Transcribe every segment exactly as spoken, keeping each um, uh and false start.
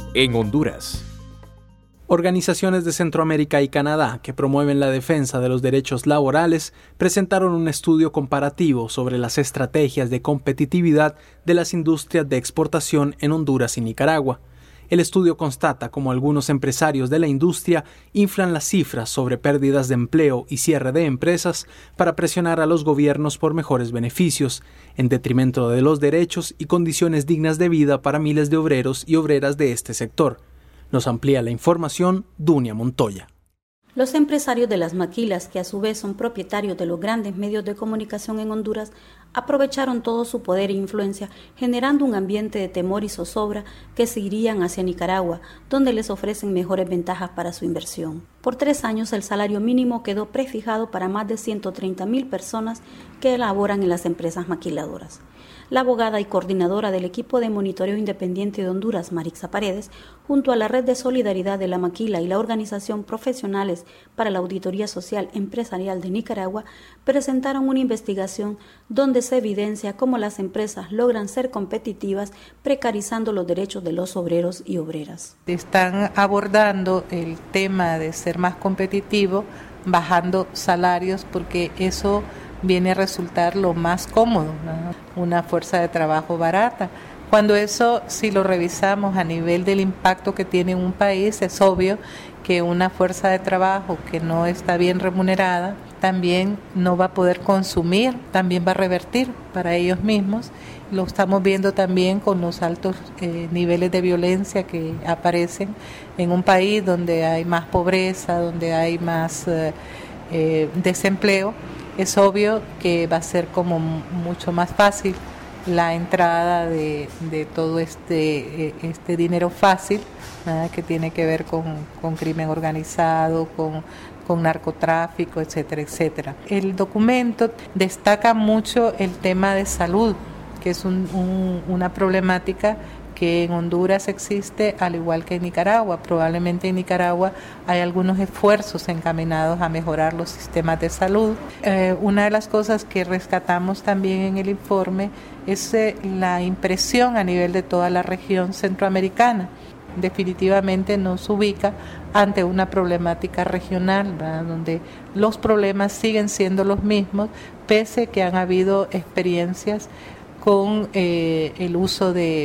en Honduras. Organizaciones de Centroamérica y Canadá que promueven la defensa de los derechos laborales presentaron un estudio comparativo sobre las estrategias de competitividad de las industrias de exportación en Honduras y Nicaragua. El estudio constata cómo algunos empresarios de la industria inflan las cifras sobre pérdidas de empleo y cierre de empresas para presionar a los gobiernos por mejores beneficios, en detrimento de los derechos y condiciones dignas de vida para miles de obreros y obreras de este sector. Nos amplía la información Dunia Montoya. Los empresarios de las maquilas, que a su vez son propietarios de los grandes medios de comunicación en Honduras, aprovecharon todo su poder e influencia, generando un ambiente de temor y zozobra que se irían hacia Nicaragua, donde les ofrecen mejores ventajas para su inversión. Por tres años el salario mínimo quedó prefijado para más de ciento treinta mil personas que laboran en las empresas maquiladoras. La abogada y coordinadora del equipo de monitoreo independiente de Honduras, Marixa Paredes, junto a la Red de Solidaridad de la Maquila y la Organización Profesionales para la Auditoría Social Empresarial de Nicaragua, presentaron una investigación donde se evidencia cómo las empresas logran ser competitivas precarizando los derechos de los obreros y obreras. Están abordando el tema de ser más competitivo, bajando salarios, porque eso viene a resultar lo más cómodo, ¿no? Una fuerza de trabajo barata. Cuando eso, si lo revisamos a nivel del impacto que tiene un país, es obvio que una fuerza de trabajo que no está bien remunerada también no va a poder consumir, también va a revertir para ellos mismos. Lo estamos viendo también con los altos eh, niveles de violencia que aparecen en un país donde hay más pobreza, donde hay más eh, eh, desempleo. Es obvio que va a ser como mucho más fácil la entrada de, de todo este, este dinero fácil, ¿verdad? Que tiene que ver con, con crimen organizado, con, con narcotráfico, etcétera, etcétera. El documento destaca mucho el tema de salud, que es un, un, una problemática que en Honduras existe, al igual que en Nicaragua. Probablemente en Nicaragua hay algunos esfuerzos encaminados a mejorar los sistemas de salud. Eh, una de las cosas que rescatamos también en el informe es eh, la impresión a nivel de toda la región centroamericana. Definitivamente nos ubica ante una problemática regional, ¿verdad? Donde los problemas siguen siendo los mismos, pese que han habido experiencias con eh, el uso de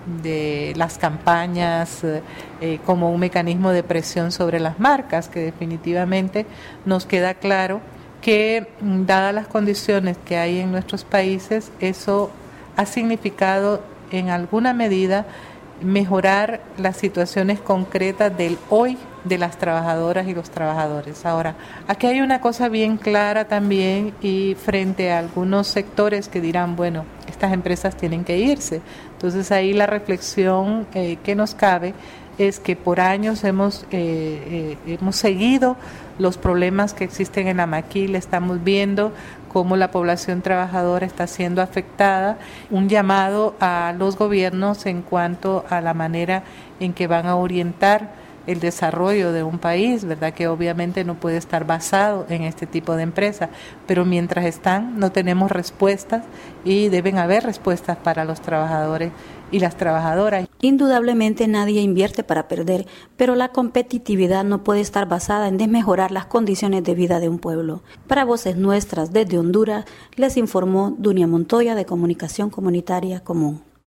de las campañas eh, como un mecanismo de presión sobre las marcas, que definitivamente nos queda claro que, dadas las condiciones que hay en nuestros países, eso ha significado en alguna medida mejorar las situaciones concretas del hoy de las trabajadoras y los trabajadores. Ahora, aquí hay una cosa bien clara también, y frente a algunos sectores que dirán, bueno, estas empresas tienen que irse. Entonces ahí la reflexión eh, que nos cabe es que por años hemos, eh, eh, hemos seguido los problemas que existen en la maquila, estamos viendo cómo la población trabajadora está siendo afectada, un llamado a los gobiernos en cuanto a la manera en que van a orientar el desarrollo de un país, ¿verdad? Que obviamente no puede estar basado en este tipo de empresas, pero mientras están no tenemos respuestas y deben haber respuestas para los trabajadores y las trabajadoras. Indudablemente nadie invierte para perder, pero la competitividad no puede estar basada en desmejorar las condiciones de vida de un pueblo. Para Voces Nuestras desde Honduras, les informó Dunia Montoya de Comunicación Comunitaria Común.